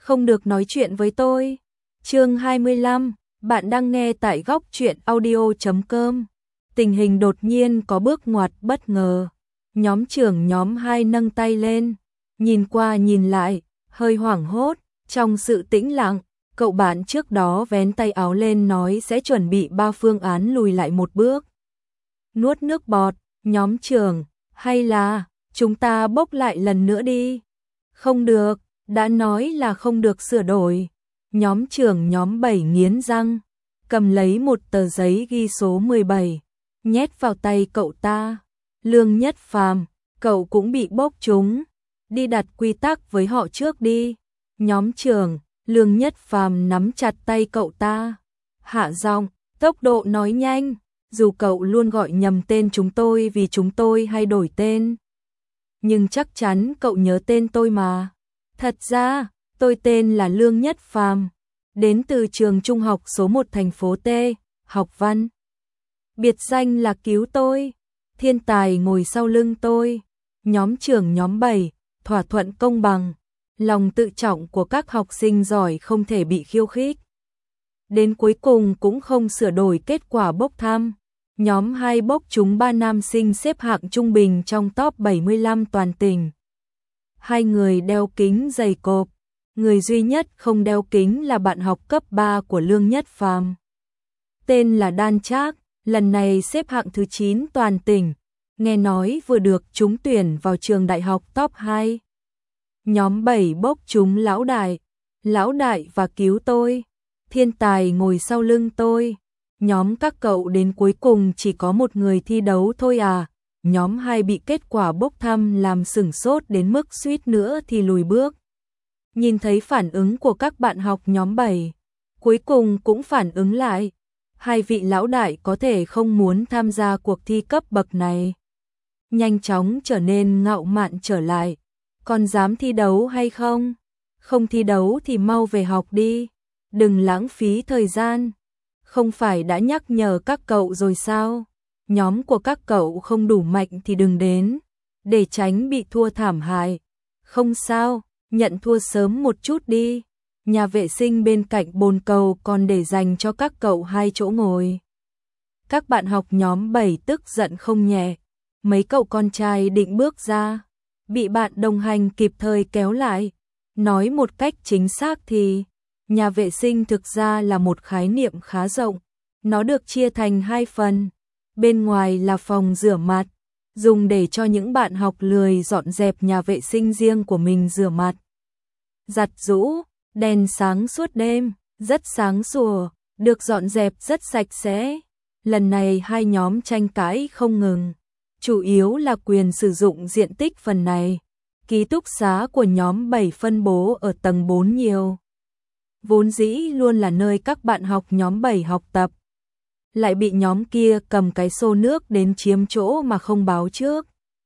không được nói chuyện với tôi. Chương 25, bạn đang nghe tại góc truyện audio.com. Tình hình đột nhiên có bước ngoặt bất ngờ. Nhóm trưởng nhóm 2 nâng tay lên, nhìn qua nhìn lại, hơi hoảng hốt, trong sự tĩnh lặng, cậu bạn trước đó vén tay áo lên nói sẽ chuẩn bị 3 phương án lùi lại một bước. Nuốt nước bọt, nhóm trưởng, hay là chúng ta bốc lại lần nữa đi? Không được, đã nói là không được sửa đổi. Nhóm trưởng nhóm 7 nghiến răng, cầm lấy một tờ giấy ghi số 17, nhét vào tay cậu ta. Lương Nhất Phàm, cậu cũng bị bốc trúng, đi đặt quy tắc với họ trước đi. Nhóm trưởng, Lương Nhất Phàm nắm chặt tay cậu ta, hạ giọng, tốc độ nói nhanh, dù cậu luôn gọi nhầm tên chúng tôi vì chúng tôi hay đổi tên. Nhưng chắc chắn cậu nhớ tên tôi mà. Thật ra, tôi tên là Lương Nhất Phàm, đến từ trường trung học số 1 thành phố T, học văn. Biệt danh là Cứu Tôi, thiên tài ngồi sau lưng tôi. Nhóm trưởng nhóm 7, thỏa thuận công bằng, lòng tự trọng của các học sinh giỏi không thể bị khiêu khích. Đến cuối cùng cũng không sửa đổi kết quả bốc thăm. Nhóm 2 bốc trúng 3 nam sinh xếp hạng trung bình trong top 75 toàn tỉnh. 2 người đeo kính dày cộp, người duy nhất không đeo kính là bạn học cấp 3 của Lương Nhất Phàm. Tên là Đan Trác, lần này xếp hạng thứ 9 toàn tỉnh, nghe nói vừa được trúng tuyển vào trường đại học top 2. Nhóm 7 bốc trúng Lão Đại và Cứu Tôi, thiên tài ngồi sau lưng tôi. Nhóm các cậu đến cuối cùng chỉ có một người thi đấu thôi à? Nhóm 2 bị kết quả bốc thăm làm sửng sốt đến mức suýt nữa thì lùi bước. Nhìn thấy phản ứng của các bạn học nhóm 7, cuối cùng cũng phản ứng lại. 2 vị lão đại có thể không muốn tham gia cuộc thi cấp bậc này. Nhanh chóng trở nên ngạo mạn trở lại. Còn dám thi đấu hay không? Không thi đấu thì mau về học đi. Đừng lãng phí thời gian. Không phải đã nhắc nhở các cậu rồi sao? Nhóm của các cậu không đủ mạnh thì đừng đến, để tránh bị thua thảm hại. Không sao, nhận thua sớm một chút đi. Nhà vệ sinh bên cạnh bồn cầu còn để dành cho các cậu 2 chỗ ngồi. Các bạn học nhóm 7 tức giận không nhẹ. Mấy cậu con trai định bước ra, bị bạn đồng hành kịp thời kéo lại. Nói một cách chính xác thì nhà vệ sinh thực ra là một khái niệm khá rộng. Nó được chia thành 2 phần. Bên ngoài là phòng rửa mặt, dùng để cho những bạn học lười dọn dẹp nhà vệ sinh riêng của mình rửa mặt. Giặt giũ, đèn sáng suốt đêm, rất sáng sủa, được dọn dẹp rất sạch sẽ. Lần này 2 nhóm tranh cãi không ngừng, chủ yếu là quyền sử dụng diện tích phần này. Ký túc xá của nhóm 7 phân bố ở tầng 4 nhiều. Vốn dĩ luôn là nơi các bạn học nhóm 7 học tập. Lại bị nhóm kia cầm cái xô nước đến chiếm chỗ mà không báo trước.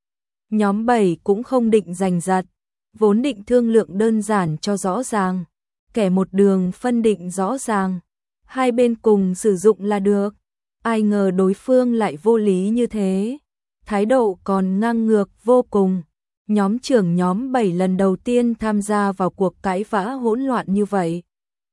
Nhóm 7 cũng không định giành giật, vốn định thương lượng đơn giản cho rõ ràng, kẻ một đường phân định rõ ràng, 2 bên cùng sử dụng là được. Ai ngờ đối phương lại vô lý như thế, thái độ còn ngang ngược vô cùng. Nhóm trưởng nhóm 7 lần đầu tiên tham gia vào cuộc cãi vã hỗn loạn như vậy.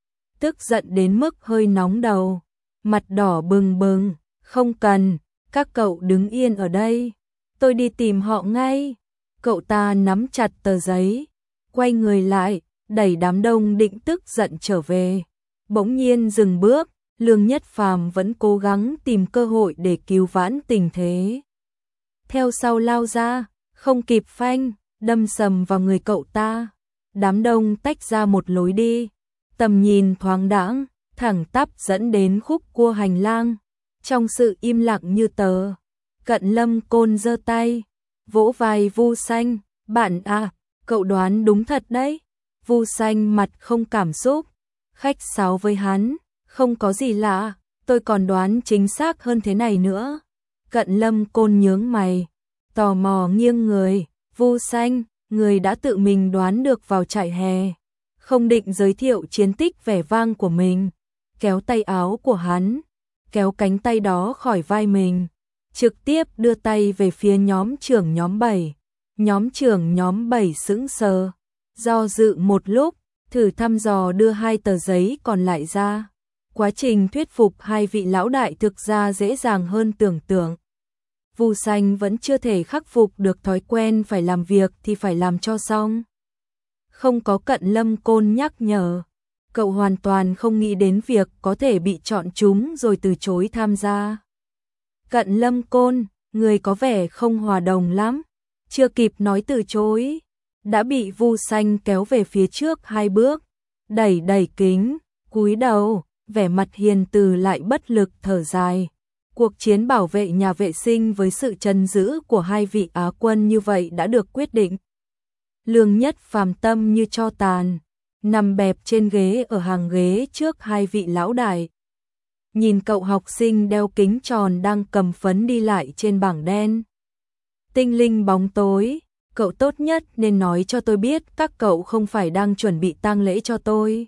Tức giận đến mức hơi nóng đầu, mặt đỏ bừng bừng. Không cần, các cậu đứng yên ở đây, tôi đi tìm họ ngay. Cậu ta nắm chặt tờ giấy, quay người lại, đẩy đám đông định tức giận trở về. Bỗng nhiên dừng bước, Lương Nhất Phàm vẫn cố gắng tìm cơ hội để cứu vãn tình thế. Theo sau lao ra, không kịp phanh, đâm sầm vào người cậu ta. Đám đông tách ra một lối đi, tầm nhìn thoáng đãng, thẳng tắp dẫn đến khúc cua hành lang. Trong sự im lặng như tờ, Cận Lâm Côn giơ tay, vỗ vai Vu Xanh, "Bạn à, cậu đoán đúng thật đấy." Vu Xanh mặt không cảm xúc, khách sáo với hắn, "Không có gì lạ, tôi còn đoán chính xác hơn thế này nữa." Cận Lâm Côn nhướng mày, tò mò nghiêng người, "Vu Xanh, người đã tự mình đoán được vào trại hè, không định giới thiệu chiến tích vẻ vang của mình." Kéo tay áo của hắn, kéo cánh tay đó khỏi vai mình, trực tiếp đưa tay về phía nhóm trưởng nhóm 7. Nhóm trưởng nhóm 7 sững sờ, do dự một lúc, thử thăm dò đưa 2 tờ giấy còn lại ra. Quá trình thuyết phục 2 vị lão đại thực ra dễ dàng hơn tưởng tượng. Vu Xanh vẫn chưa thể khắc phục được thói quen phải làm việc thì phải làm cho xong. Không có Cận Lâm Côn nhắc nhở, cậu hoàn toàn không nghĩ đến việc có thể bị chọn trúng rồi từ chối tham gia. Cận Lâm Côn, người có vẻ không hòa đồng lắm, chưa kịp nói từ chối, đã bị Vu Xanh kéo về phía trước 2 bước, đẩy đẩy kính, cúi đầu, vẻ mặt hiền từ lại bất lực thở dài. Cuộc chiến bảo vệ nhà vệ sinh với sự trấn giữ của 2 vị Á quân như vậy đã được quyết định. Lương Nhất Phàm tâm như tro tàn, nằm bẹp trên ghế ở hàng ghế trước 2 vị lão đại. Nhìn cậu học sinh đeo kính tròn đang cầm phấn đi lại trên bảng đen. Tinh linh bóng tối, cậu tốt nhất nên nói cho tôi biết các cậu không phải đang chuẩn bị tang lễ cho tôi.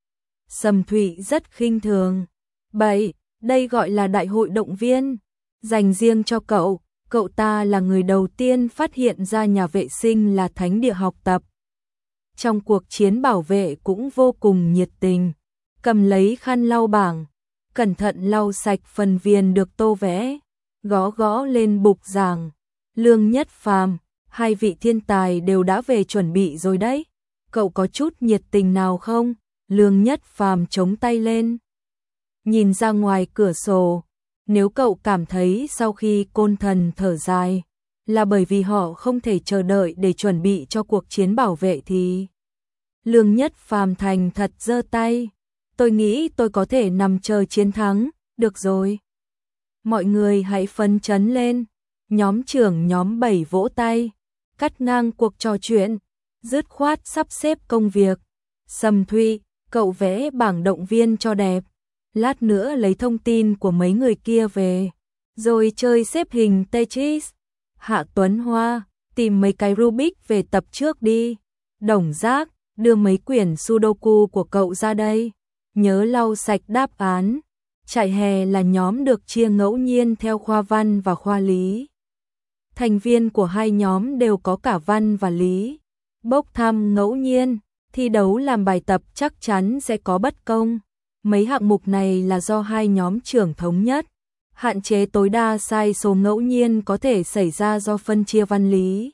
Sầm Thụy rất khinh thường. Bậy, đây gọi là đại hội động viên, dành riêng cho cậu. Cậu ta là người đầu tiên phát hiện ra nhà vệ sinh là thánh địa học tập. Trong cuộc chiến bảo vệ cũng vô cùng nhiệt tình, cầm lấy khăn lau bảng, cẩn thận lau sạch phần viền được tô vẽ, gõ gõ lên bục giảng. Lương Nhất Phàm, 2 vị thiên tài đều đã về chuẩn bị rồi đấy. Cậu có chút nhiệt tình nào không? Lương Nhất Phàm chống tay lên, nhìn ra ngoài cửa sổ. Nếu cậu cảm thấy sau khi Côn Thần thở dài là bởi vì họ không thể chờ đợi để chuẩn bị cho cuộc chiến bảo vệ thì... Lương Nhất Phàm thành thật giơ tay. Tôi nghĩ tôi có thể nằm chờ chiến thắng, được rồi. Mọi người hãy phấn chấn lên. Nhóm trưởng nhóm 7 vỗ tay, cắt ngang cuộc trò chuyện, dứt khoát sắp xếp công việc. Sầm Thụy, cậu vẽ bảng động viên cho đẹp. Lát nữa lấy thông tin của mấy người kia về, rồi chơi xếp hình Tetris. Hạ Tuấn Hoa, tìm mấy cái Rubik về tập trước đi. Đồng Giác, đưa mấy quyển Sudoku của cậu ra đây. Nhớ lau sạch đáp án. Trại hè là nhóm được chia ngẫu nhiên theo khoa văn và khoa lý. Thành viên của 2 nhóm đều có cả văn và lý. Bốc thăm ngẫu nhiên, thi đấu làm bài tập chắc chắn sẽ có bất công. Mấy hạng mục này là do 2 nhóm trưởng thống nhất, hạn chế tối đa sai số ngẫu nhiên có thể xảy ra do phân chia văn lý.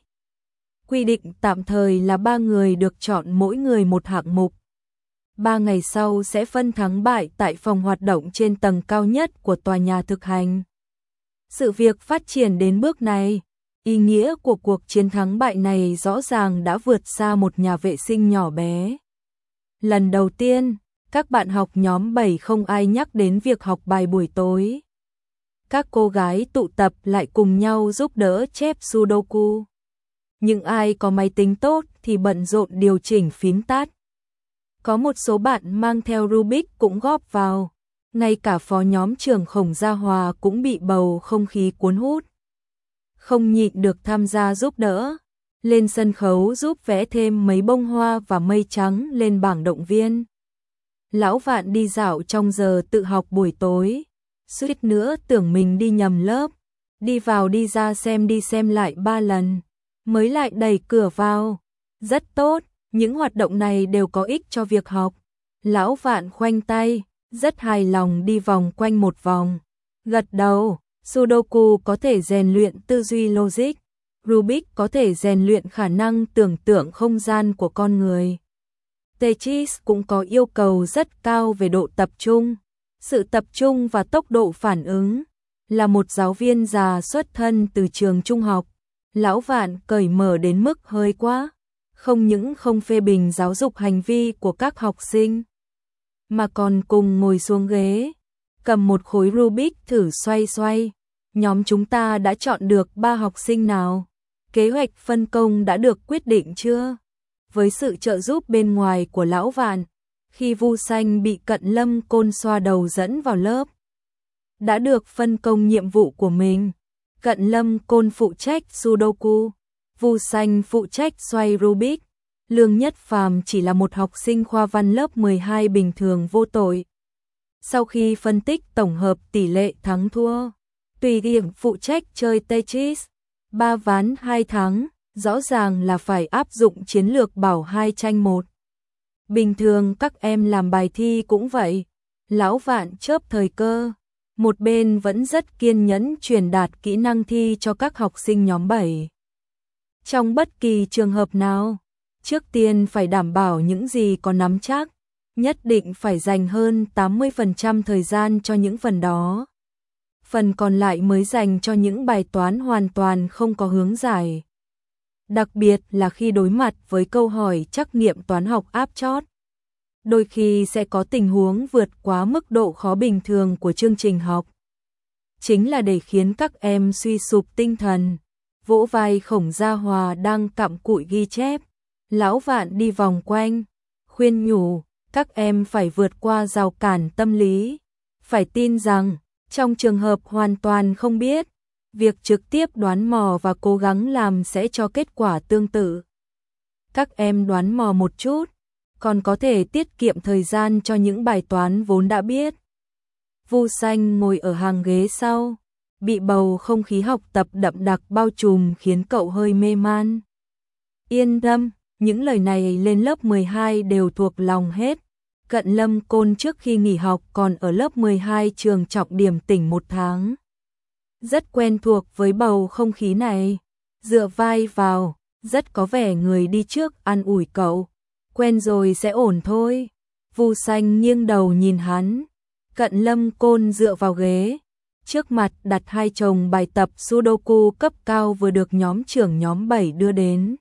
Quy định tạm thời là 3 người được chọn mỗi người một hạng mục. 3 ngày sau sẽ phân thắng bại tại phòng hoạt động trên tầng cao nhất của tòa nhà thực hành. Sự việc phát triển đến bước này, ý nghĩa của cuộc chiến thắng bại này rõ ràng đã vượt xa một nhà vệ sinh nhỏ bé. Lần đầu tiên, các bạn học nhóm 7 không ai nhắc đến việc học bài buổi tối. Các cô gái tụ tập lại cùng nhau giúp đỡ chép Sudoku. Những ai có máy tính tốt thì bận rộn điều chỉnh phím tắt. Có một số bạn mang theo Rubik cũng góp vào. Ngay cả phó nhóm trưởng Khổng Gia Hòa cũng bị bầu không khí cuốn hút. Không nhịn được tham gia giúp đỡ. Lên sân khấu giúp vẽ thêm mấy bông hoa và mây trắng lên bảng động viên. Lão Vạn đi dạo trong giờ tự học buổi tối. Suýt nữa tưởng mình đi nhầm lớp. Đi vào đi ra xem đi xem lại 3 lần. Mới lại đẩy cửa vào. Rất tốt, những hoạt động này đều có ích cho việc học. Lão Vạn khoanh tay, rất hài lòng đi vòng quanh một vòng. Gật đầu, Sudoku có thể rèn luyện tư duy logic. Rubik có thể rèn luyện khả năng tưởng tượng không gian của con người. Tetris cũng có yêu cầu rất cao về độ tập trung, sự tập trung và tốc độ phản ứng. Là một giáo viên già xuất thân từ trường trung học, Lão Vạn cởi mở đến mức hơi quá. Không những không phê bình giáo dục hành vi của các học sinh, mà còn cùng ngồi xuống ghế, cầm một khối Rubik thử xoay xoay. Nhóm chúng ta đã chọn được 3 học sinh nào? Kế hoạch phân công đã được quyết định chưa? Với sự trợ giúp bên ngoài của Lão Vạn, khi Vu Xanh bị Cận Lâm Côn xoa đầu dẫn vào lớp, đã được phân công nhiệm vụ của mình. Cận Lâm Côn phụ trách Sudoku, Vu Xanh phụ trách xoay Rubik. Lương Nhất Phàm chỉ là một học sinh khoa văn lớp 12 bình thường vô tội. Sau khi phân tích tổng hợp tỷ lệ thắng thua, tùy điểm phụ trách chơi Tetris, 3 ván 2 thắng, rõ ràng là phải áp dụng chiến lược bảo 2 tranh 1. Bình thường các em làm bài thi cũng vậy. Lão Vạn chớp thời cơ, một bên vẫn rất kiên nhẫn truyền đạt kỹ năng thi cho các học sinh nhóm 7. Trong bất kỳ trường hợp nào, trước tiên phải đảm bảo những gì có nắm chắc, nhất định phải dành hơn 80% thời gian cho những phần đó. Phần còn lại mới dành cho những bài toán hoàn toàn không có hướng giải. Đặc biệt là khi đối mặt với câu hỏi trắc nghiệm toán học áp chót. Đôi khi sẽ có tình huống vượt quá mức độ khó bình thường của chương trình học. Chính là để khiến các em suy sụp tinh thần. Vỗ vai Khổng Gia Hòa đang cặm cụi ghi chép. Lão Vạn đi vòng quanh, khuyên nhủ, các em phải vượt qua rào cản tâm lý. Phải tin rằng, trong trường hợp hoàn toàn không biết, việc trực tiếp đoán mò và cố gắng làm sẽ cho kết quả tương tự. Các em đoán mò một chút, còn có thể tiết kiệm thời gian cho những bài toán vốn đã biết. Vu Xanh ngồi ở hàng ghế sau, bị bầu không khí học tập đậm đặc bao trùm khiến cậu hơi mê man. Yên tâm, những lời này lên lớp 12 đều thuộc lòng hết. Cận Lâm Côn trước khi nghỉ học còn ở lớp 12 trường trọng điểm tỉnh 1 tháng. Rất quen thuộc với bầu không khí này, dựa vai vào, rất có vẻ người đi trước an ủi cậu. Quen rồi sẽ ổn thôi. Vu Xanh nghiêng đầu nhìn hắn. Cận Lâm Côn dựa vào ghế, trước mặt đặt 2 chồng bài tập Sudoku cấp cao vừa được nhóm trưởng nhóm 7 đưa đến.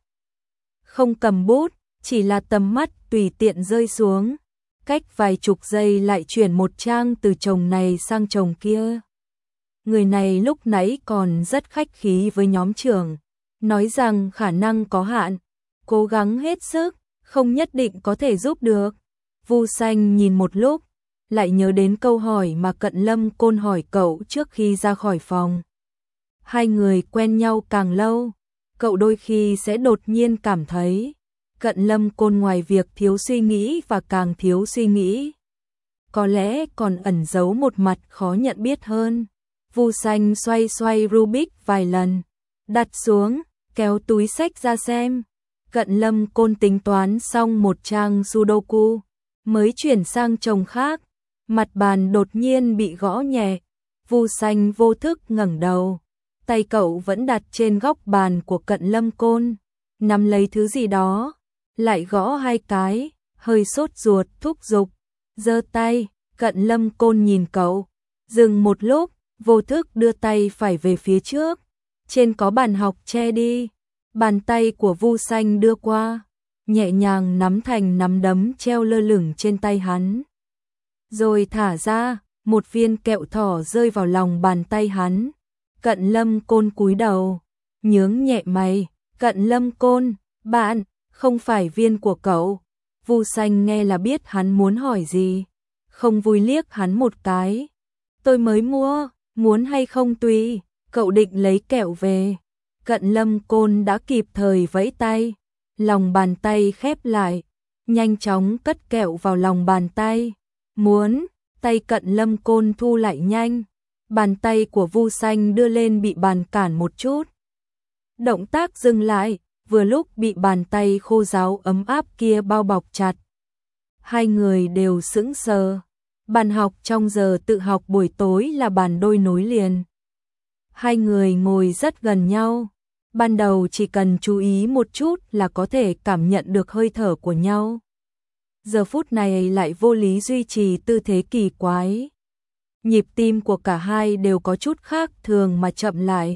Không cầm bút, chỉ là tầm mắt tùy tiện rơi xuống, cách vài chục giây lại chuyển một trang từ chồng này sang chồng kia. Người này lúc nãy còn rất khách khí với nhóm trưởng, nói rằng khả năng có hạn, cố gắng hết sức, không nhất định có thể giúp được. Vu Xanh nhìn một lúc, lại nhớ đến câu hỏi mà Cận Lâm Côn hỏi cậu trước khi ra khỏi phòng. Hai người quen nhau càng lâu, cậu đôi khi sẽ đột nhiên cảm thấy Cận Lâm Côn ngoài việc thiếu suy nghĩ và càng thiếu suy nghĩ, có lẽ còn ẩn giấu một mặt khó nhận biết hơn. Vu Xanh xoay xoay Rubik vài lần, đặt xuống, kéo túi sách ra xem. Cận Lâm Côn tính toán xong một trang Sudoku, mới chuyển sang chồng khác. Mặt bàn đột nhiên bị gõ nhẹ. Vu Xanh vô thức ngẩng đầu, tay cậu vẫn đặt trên góc bàn của Cận Lâm Côn, nắm lấy thứ gì đó, lại gõ 2 cái, hơi sốt ruột thúc giục, giơ tay. Cận Lâm Côn nhìn cậu, dừng một lúc, vô thức đưa tay phải về phía trước. Trên có bàn học che đi. Bàn tay của Vu Xanh đưa qua, nhẹ nhàng nắm thành nắm đấm treo lơ lửng trên tay hắn. Rồi thả ra, một viên kẹo thỏ rơi vào lòng bàn tay hắn. Cận Lâm Côn cúi đầu, nhướng nhẹ mày. Cận Lâm Côn, bạn, không phải viên của cậu. Vu Xanh nghe là biết hắn muốn hỏi gì, không vui liếc hắn một cái. Tôi mới mua, muốn hay không tùy. Cậu định lấy kẹo về. Cận Lâm Côn đã kịp thời vẫy tay, lòng bàn tay khép lại, nhanh chóng cất kẹo vào lòng bàn tay. Muốn, tay Cận Lâm Côn thu lại nhanh, bàn tay của Vu Xanh đưa lên bị bàn cản một chút. Động tác dừng lại, vừa lúc bị bàn tay khô ráo ấm áp kia bao bọc chặt. Hai người đều sững sờ. Bàn học trong giờ tự học buổi tối là bàn đôi nối liền. Hai người ngồi rất gần nhau. Ban đầu chỉ cần chú ý một chút là có thể cảm nhận được hơi thở của nhau. Giờ phút này lại vô lý duy trì tư thế kỳ quái. Nhịp tim của cả hai đều có chút khác thường mà chậm lại.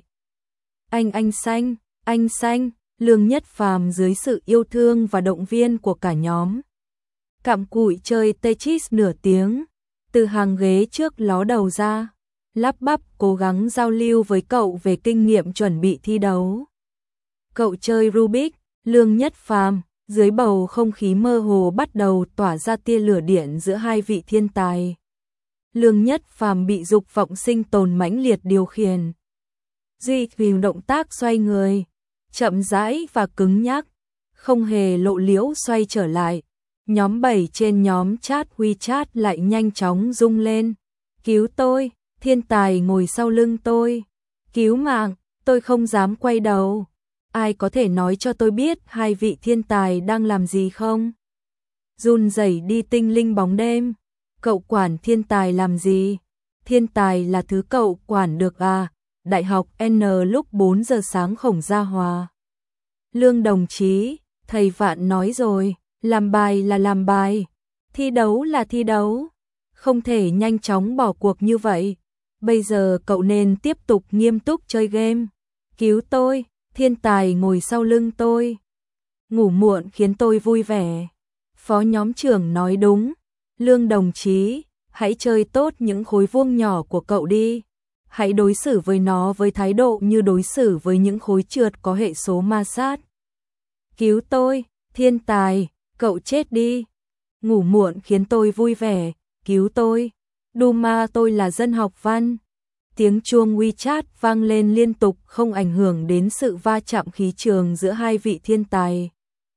Anh Xanh, Lương Nhất Phàm dưới sự yêu thương và động viên của cả nhóm. Cặm cụi chơi Tetris nửa tiếng, từ hàng ghế trước ló đầu ra, lắp bắp cố gắng giao lưu với cậu về kinh nghiệm chuẩn bị thi đấu. Cậu chơi Rubik, Lương Nhất Phàm, dưới bầu không khí mơ hồ bắt đầu tỏa ra tia lửa điện giữa hai vị thiên tài. Lương Nhất Phàm bị dục vọng sinh tồn mãnh liệt điều khiển. Duy trì động tác xoay người, chậm rãi và cứng nhắc, không hề lộ liễu xoay trở lại. Nhóm 7 trên nhóm chat WeChat lại nhanh chóng rung lên. Cứu tôi, thiên tài ngồi sau lưng tôi. Cứu mạng, tôi không dám quay đầu. Ai có thể nói cho tôi biết hai vị thiên tài đang làm gì không? run rẩy đi tinh linh bóng đêm. Cậu quản thiên tài làm gì? Thiên tài là thứ cậu quản được à? Đại học N lúc 4 giờ sáng Khổng Gia Hòa. Lương đồng chí, thầy Vạn nói rồi, làm bài là làm bài, thi đấu là thi đấu, không thể nhanh chóng bỏ cuộc như vậy. Bây giờ cậu nên tiếp tục nghiêm túc chơi game. Cứu tôi, thiên tài ngồi sau lưng tôi. Ngủ muộn khiến tôi vui vẻ. Phó nhóm trưởng nói đúng. Lương đồng chí, hãy chơi tốt những khối vuông nhỏ của cậu đi. Hãy đối xử với nó với thái độ như đối xử với những khối trượt có hệ số ma sát. Cứu tôi, thiên tài, cậu chết đi. Ngủ muộn khiến tôi vui vẻ, cứu tôi. Duma tôi là dân học văn. Tiếng chuông WeChat vang lên liên tục không ảnh hưởng đến sự va chạm khí trường giữa hai vị thiên tài.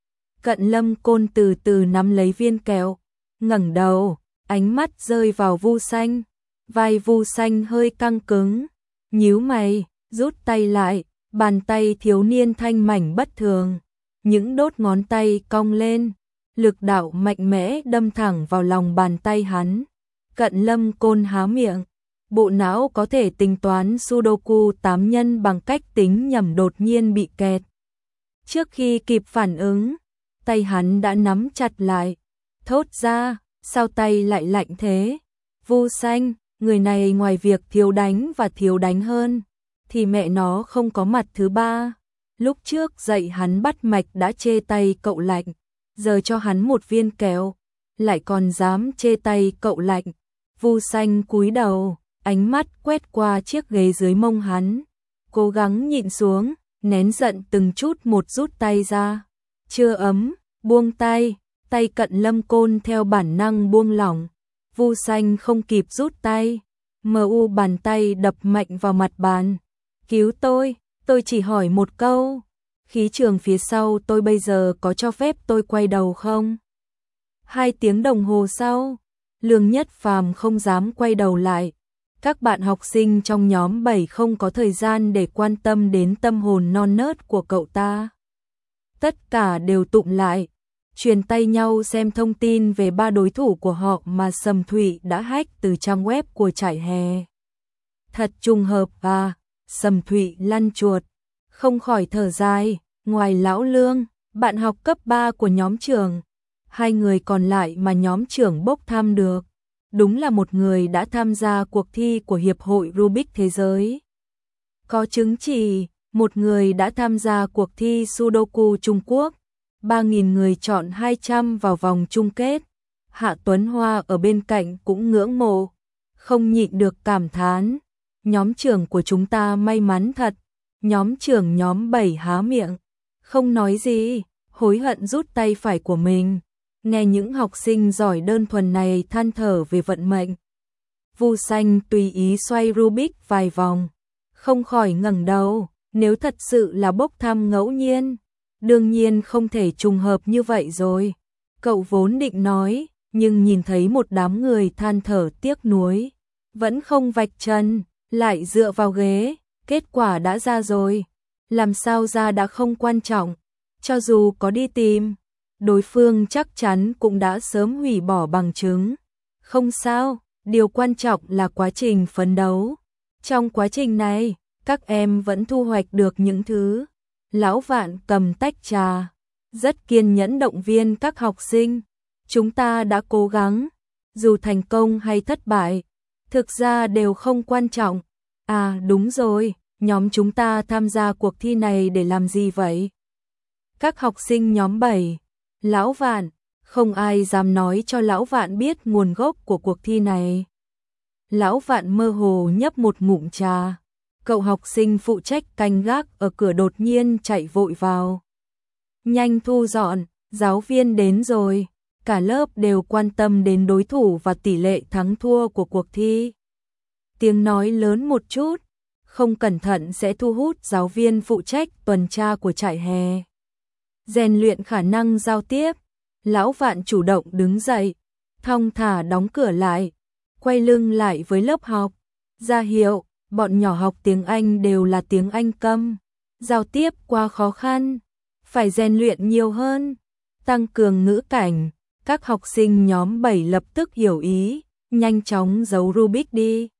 Cận Lâm Côn từ từ nắm lấy viên kẹo, ngẩng đầu, ánh mắt rơi vào Vu Xanh. Vai Vu Xanh hơi căng cứng, nhíu mày, rút tay lại, bàn tay thiếu niên thanh mảnh bất thường. Những đốt ngón tay cong lên, lực đạo mạnh mẽ đâm thẳng vào lòng bàn tay hắn. Cận Lâm Côn há miệng, bộ não có thể tính toán Sudoku 8 nhân bằng cách tính nhầm đột nhiên bị kẹt. Trước khi kịp phản ứng, tay hắn đã nắm chặt lại. Thốt ra, sao tay lại lạnh thế? Vu Xanh, người này ngoài việc thiếu đánh và thiếu đánh hơn, thì mẹ nó không có mặt thứ ba. Lúc trước dạy hắn bắt mạch đã chê tay cậu lạnh, giờ cho hắn một viên kẹo, lại còn dám chê tay cậu lạnh. Vu Xanh cúi đầu, ánh mắt quét qua chiếc ghế dưới mông hắn, cố gắng nhịn xuống, nén giận từng chút một rút tay ra. Chưa ấm, buông tay, tay Cận Lâm Côn theo bản năng buông lỏng. Vu Xanh không kịp rút tay, bàn tay đập mạnh vào mặt bàn. Cứu tôi chỉ hỏi một câu. Khí trường phía sau tôi bây giờ có cho phép tôi quay đầu không? 2 tiếng đồng hồ sau, Lương Nhất Phàm không dám quay đầu lại. Các bạn học sinh trong nhóm 7 không có thời gian để quan tâm đến tâm hồn non nớt của cậu ta. Tất cả đều tụm lại, truyền tay nhau xem thông tin về 3 đối thủ của họ mà Sầm Thụy đã hack từ trang web của Trải Hè. Thật trùng hợp à, Sầm Thụy lăn chuột, không khỏi thở dài. Ngoài Lão Lương, bạn học cấp 3 của nhóm trưởng, 2 người còn lại mà nhóm trưởng bốc thăm được, đúng là một người đã tham gia cuộc thi của Hiệp hội Rubik Thế giới, có chứng chỉ, một người đã tham gia cuộc thi Sudoku Trung Quốc, 3.000 người chọn 200 vào vòng chung kết. Hạ Tuấn Hoa ở bên cạnh cũng ngưỡng mộ, không nhịn được cảm thán, nhóm trưởng của chúng ta may mắn thật. Nhóm trưởng nhóm 7 há miệng, không nói gì, hối hận rút tay phải của mình. Nghe những học sinh giỏi đơn thuần này than thở về vận mệnh. Vu Xanh tùy ý xoay Rubik vài vòng, không khỏi ngẩng đầu. Nếu thật sự là bốc thăm ngẫu nhiên, đương nhiên không thể trùng hợp như vậy rồi. Cậu vốn định nói, nhưng nhìn thấy một đám người than thở tiếc nuối, vẫn không vạch chân, lại dựa vào ghế. Kết quả đã ra rồi, làm sao ra đã không quan trọng, cho dù có đi tìm, đối phương chắc chắn cũng đã sớm hủy bỏ bằng chứng. Không sao, điều quan trọng là quá trình phấn đấu. Trong quá trình này, các em vẫn thu hoạch được những thứ. Lão Vạn cầm tách trà, rất kiên nhẫn động viên các học sinh. Chúng ta đã cố gắng, dù thành công hay thất bại, thực ra đều không quan trọng. À đúng rồi, nhóm chúng ta tham gia cuộc thi này để làm gì vậy? Các học sinh nhóm 7, Lão Vạn, không ai dám nói cho Lão Vạn biết nguồn gốc của cuộc thi này. Lão Vạn mơ hồ nhấp một ngụm trà, cậu học sinh phụ trách canh gác ở cửa đột nhiên chạy vội vào. Nhanh thu dọn, giáo viên đến rồi, cả lớp đều quan tâm đến đối thủ và tỷ lệ thắng thua của cuộc thi. Tiếng nói lớn một chút, không cẩn thận sẽ thu hút giáo viên phụ trách tuần tra của Trại Hè. Rèn luyện khả năng giao tiếp, Lão Vạn chủ động đứng dậy, thong thả đóng cửa lại, quay lưng lại với lớp học, ra hiệu, bọn nhỏ học tiếng Anh đều là tiếng Anh câm, giao tiếp quá khó khăn, phải rèn luyện nhiều hơn, tăng cường ngữ cảnh, Các học sinh nhóm 7 lập tức hiểu ý, nhanh chóng giấu Rubik đi.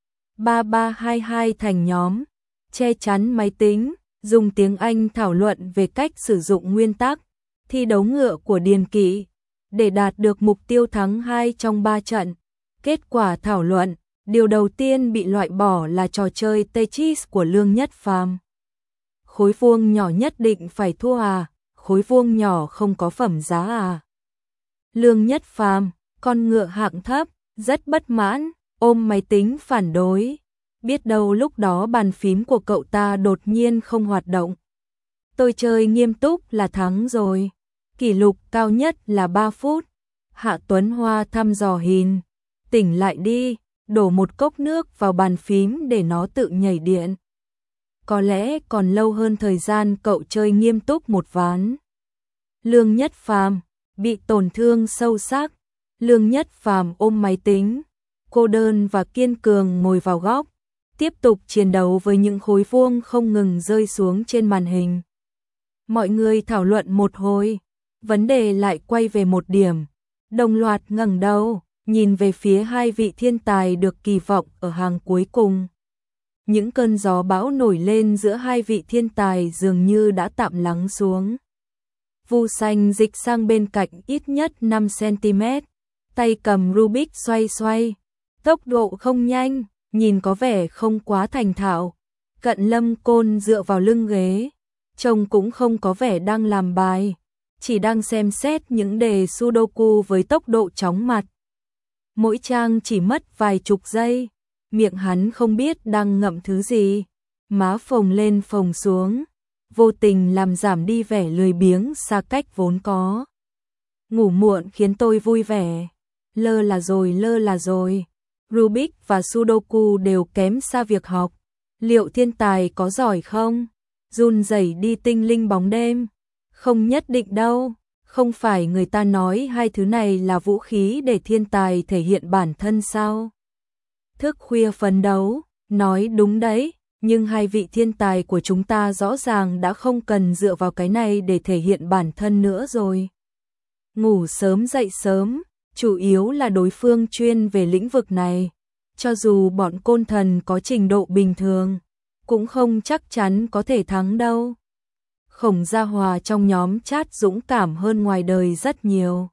3322 thành nhóm, che chắn máy tính, dùng tiếng Anh thảo luận về cách sử dụng nguyên tắc, thi đấu ngựa của Điền Kỷ, để đạt được mục tiêu thắng 2 trong 3 trận. Kết quả thảo luận, điều đầu tiên bị loại bỏ là trò chơi Tetris của Lương Nhất Phàm. Khối vuông nhỏ nhất định phải thua à, khối vuông nhỏ không có phẩm giá à. Lương Nhất Phàm, con ngựa hạng thấp, rất bất mãn, ôm máy tính phản đối. Biết đâu lúc đó bàn phím của cậu ta đột nhiên không hoạt động. Tôi chơi nghiêm túc là thắng rồi. Kỷ lục cao nhất là 3 phút. Hạ Tuấn Hoa thăm dò Hìn. Tỉnh lại đi, đổ một cốc nước vào bàn phím để nó tự nhảy điện. Có lẽ còn lâu hơn thời gian cậu chơi nghiêm túc một ván. Lương Nhất Phàm bị tổn thương sâu sắc. Lương Nhất Phàm ôm máy tính, cô đơn và kiên cường ngồi vào góc, tiếp tục chiến đấu với những khối vuông không ngừng rơi xuống trên màn hình. Mọi người thảo luận một hồi, vấn đề lại quay về một điểm, đồng loạt ngẩng đầu, nhìn về phía hai vị thiên tài được kỳ vọng ở hàng cuối cùng. Những cơn gió bão nổi lên giữa hai vị thiên tài dường như đã tạm lắng xuống. Vu Xanh dịch sang bên cạnh ít nhất 5 cm, tay cầm Rubik xoay xoay, tốc độ không nhanh, nhìn có vẻ không quá thành thạo. Cận Lâm Côn dựa vào lưng ghế, trông cũng không có vẻ đang làm bài, chỉ đang xem xét những đề Sudoku với tốc độ chóng mặt. Mỗi trang chỉ mất vài chục giây, miệng hắn không biết đang ngậm thứ gì, má phồng lên phồng xuống, vô tình làm giảm đi vẻ lười biếng xa cách vốn có. Ngủ muộn khiến tôi vui vẻ, lơ là rồi. Rubik và Sudoku đều kém xa việc học. Liệu thiên tài có giỏi không? Run rẩy đi tinh linh bóng đêm. Không nhất định đâu. Không phải người ta nói hai thứ này là vũ khí để thiên tài thể hiện bản thân sao? Thức khuya phấn đấu, nói đúng đấy. Nhưng hai vị thiên tài của chúng ta rõ ràng đã không cần dựa vào cái này để thể hiện bản thân nữa rồi. Ngủ sớm dậy sớm, chủ yếu là đối phương chuyên về lĩnh vực này. Cho dù bọn côn thần có trình độ bình thường, cũng không chắc chắn có thể thắng đâu. Khổng Gia Hòa trong nhóm chat dũng cảm hơn ngoài đời rất nhiều.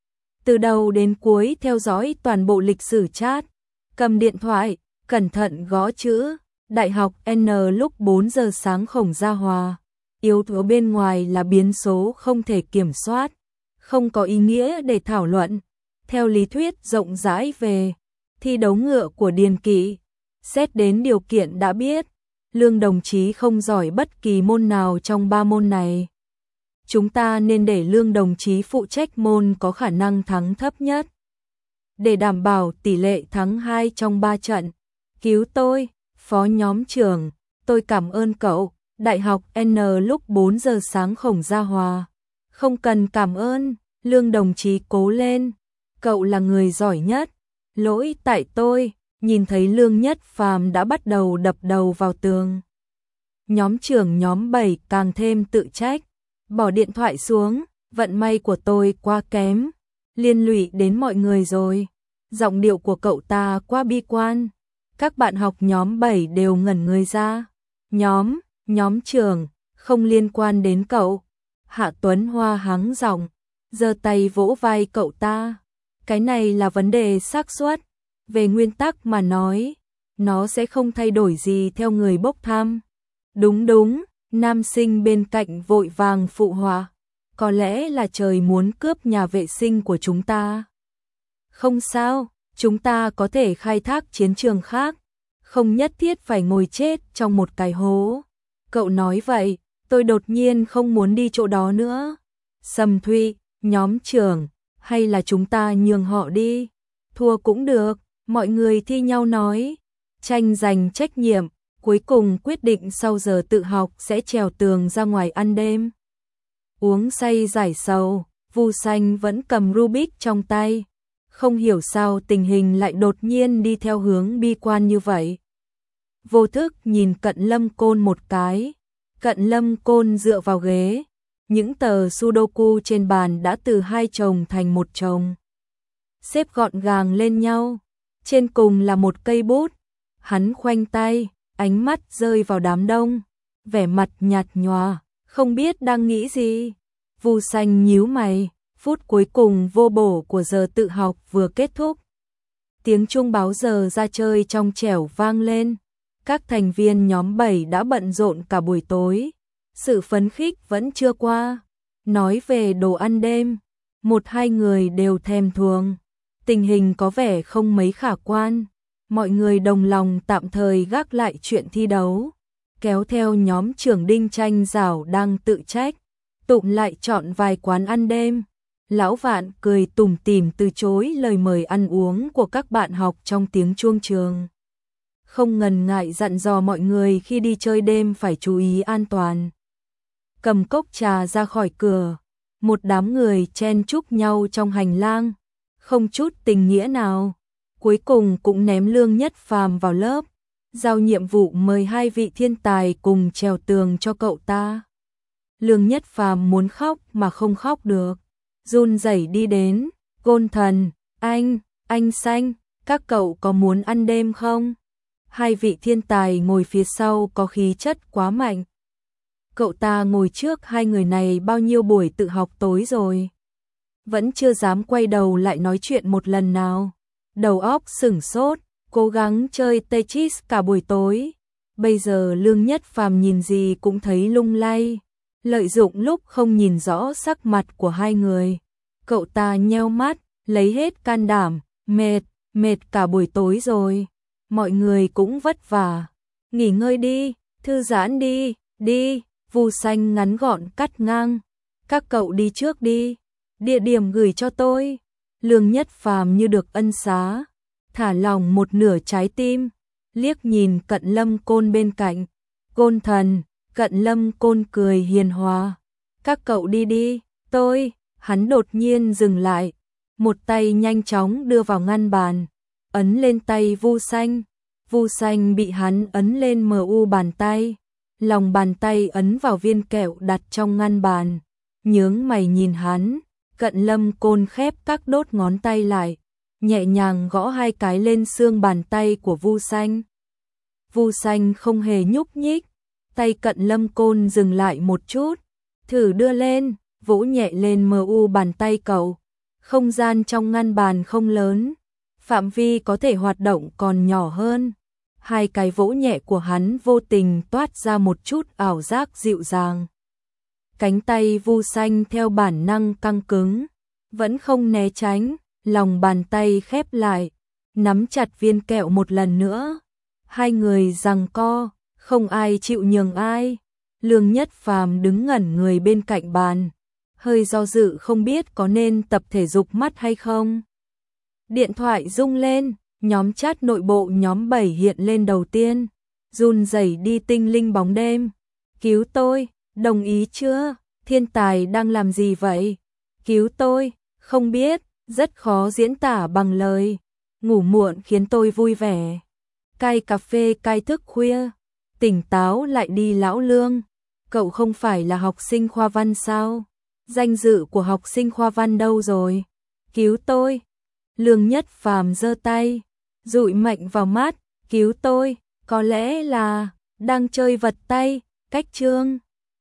Từ đầu đến cuối theo dõi toàn bộ lịch sử chat, cầm điện thoại, cẩn thận gõ chữ. Đại học N lúc 4 giờ sáng Khổng Gia Hòa. Yếu tố bên ngoài là biến số không thể kiểm soát, không có ý nghĩa để thảo luận. Theo lý thuyết rộng rãi về thi đấu ngựa của Điền Kỷ, xét đến điều kiện đã biết, Lương đồng chí không giỏi bất kỳ môn nào trong 3 môn này. Chúng ta nên để Lương đồng chí phụ trách môn có khả năng thắng thấp nhất. Để đảm bảo tỷ lệ thắng 2 trong 3 trận. Cứu tôi, phó nhóm trưởng, tôi cảm ơn cậu. Đại học N lúc 4 giờ sáng Khổng Gia Hòa. Không cần cảm ơn, Lương đồng chí cố lên. Cậu là người giỏi nhất. Lỗi tại tôi. Nhìn thấy Lương Nhất Phàm đã bắt đầu đập đầu vào tường. Nhóm trưởng nhóm 7 càng thêm tự trách. Bỏ điện thoại xuống, vận may của tôi quá kém, liên lụy đến mọi người rồi. Giọng điệu của cậu ta quá bi quan. Các bạn học nhóm 7 đều ngẩn người ra. Nhóm trưởng, không liên quan đến cậu. Hạ Tuấn Hoa hắng giọng, giơ tay vỗ vai cậu ta. Cái này là vấn đề xác suất. Về nguyên tắc mà nói, nó sẽ không thay đổi gì theo người bốc thăm. Đúng, nam sinh bên cạnh vội vàng phụ họa. Có lẽ là trời muốn cướp nhà vệ sinh của chúng ta. Không sao, chúng ta có thể khai thác chiến trường khác. Không nhất thiết phải ngồi chết trong một cái hố. Cậu nói vậy, tôi đột nhiên không muốn đi chỗ đó nữa. Sầm Thụy, nhóm trưởng, hay là chúng ta nhường họ đi. Thua cũng được, mọi người thi nhau nói. Tranh giành trách nhiệm, cuối cùng quyết định sau giờ tự học sẽ trèo tường ra ngoài ăn đêm. Uống say giải sầu, Vu Xanh vẫn cầm Rubik trong tay. Không hiểu sao tình hình lại đột nhiên đi theo hướng bi quan như vậy. Vô thức nhìn Cận Lâm Côn một cái. Cận Lâm Côn dựa vào ghế, Những tờ Sudoku trên bàn đã từ 2 chồng thành 1 chồng, xếp gọn gàng lên nhau. Trên cùng là một cây bút. Hắn khoanh tay, ánh mắt rơi vào đám đông, vẻ mặt nhạt nhòa, không biết đang nghĩ gì. Vu Xanh nhíu mày, phút cuối cùng vô bổ của giờ tự học vừa kết thúc. Tiếng chuông báo giờ ra chơi trong trẻo vang lên. Các thành viên nhóm 7 đã bận rộn cả buổi tối. Sự phấn khích vẫn chưa qua. Nói về đồ ăn đêm, 1-2 người đều thèm thuồng. Tình hình có vẻ không mấy khả quan. Mọi người đồng lòng tạm thời gác lại chuyện thi đấu, kéo theo nhóm trưởng Đinh Tranh Giảo đang tự trách, tụm lại chọn vài quán ăn đêm. Lão Vạn cười tủm tỉm từ chối lời mời ăn uống của các bạn học trong tiếng chuông trường. Không ngần ngại dặn dò mọi người khi đi chơi đêm phải chú ý an toàn. Cầm cốc trà ra khỏi cửa, một đám người chen chúc nhau trong hành lang, không chút tình nghĩa nào. Cuối cùng cũng ném Lương Nhất Phàm vào lớp, giao nhiệm vụ mời 2 vị thiên tài cùng trèo tường cho cậu ta. Lương Nhất Phàm muốn khóc mà không khóc được, run rẩy đi đến. Gôn Thần, anh Xanh, các cậu có muốn ăn đêm không? 2 vị thiên tài ngồi phía sau có khí chất quá mạnh. Cậu ta ngồi trước 2 người này bao nhiêu buổi tự học tối rồi, vẫn chưa dám quay đầu lại nói chuyện một lần nào. Đầu óc sửng sốt, cố gắng chơi Tetris cả buổi tối. Bây giờ Lương Nhất Phàm nhìn gì cũng thấy lung lay. Lợi dụng lúc không nhìn rõ sắc mặt của 2 người, cậu ta nheo mắt, lấy hết can đảm, mệt cả buổi tối rồi. Mọi người cũng vất vả, nghỉ ngơi đi, thư giãn đi. Vu Xanh ngắn gọn cắt ngang, các cậu đi trước đi, địa điểm gửi cho tôi. Lương Nhất Phàm như được ân xá, thả lỏng một nửa trái tim, liếc nhìn Cận Lâm Côn bên cạnh. Gôn Thần, Cận Lâm Côn cười hiền hòa. Các cậu đi, hắn đột nhiên dừng lại, một tay nhanh chóng đưa vào ngăn bàn, ấn lên tay Vu Xanh. Vu Xanh bị hắn ấn lên mu bàn tay, lòng bàn tay ấn vào viên kẹo đặt trong ngăn bàn, nhướng mày nhìn hắn. Cận Lâm Côn khép các đốt ngón tay lại, nhẹ nhàng gõ 2 cái lên xương bàn tay của Vu Xanh. Vu Xanh không hề nhúc nhích, tay Cận Lâm Côn dừng lại một chút, thử đưa lên, vỗ nhẹ lên mu bàn tay cậu. Không gian trong ngăn bàn không lớn, phạm vi có thể hoạt động còn nhỏ hơn. 2 cái vỗ nhẹ của hắn vô tình toát ra một chút ảo giác dịu dàng. Cánh tay Vu Xanh theo bản năng căng cứng, vẫn không né tránh, lòng bàn tay khép lại, nắm chặt viên kẹo một lần nữa. 2 người giằng co, không ai chịu nhường ai. Lương Nhất Phàm đứng ngẩn người bên cạnh bàn, hơi do dự không biết có nên tập thể dục mắt hay không. Điện thoại rung lên, nhóm chat nội bộ nhóm 7 hiện lên đầu tiên, run rẩy đi tinh linh bóng đêm. Cứu tôi, đồng ý chưa? Thiên tài đang làm gì vậy? Cứu tôi, không biết, rất khó diễn tả bằng lời. Ngủ muộn khiến tôi vui vẻ. Cai cà phê cai thức khuya. Tỉnh táo lại đi lão Lương. Cậu không phải là học sinh khoa văn sao? Danh dự của học sinh khoa văn đâu rồi? Cứu tôi. Lương Nhất Phàm giơ tay, dụi mạnh vào mắt. Cứu tôi, có lẽ là đang chơi vật tay, cách chương.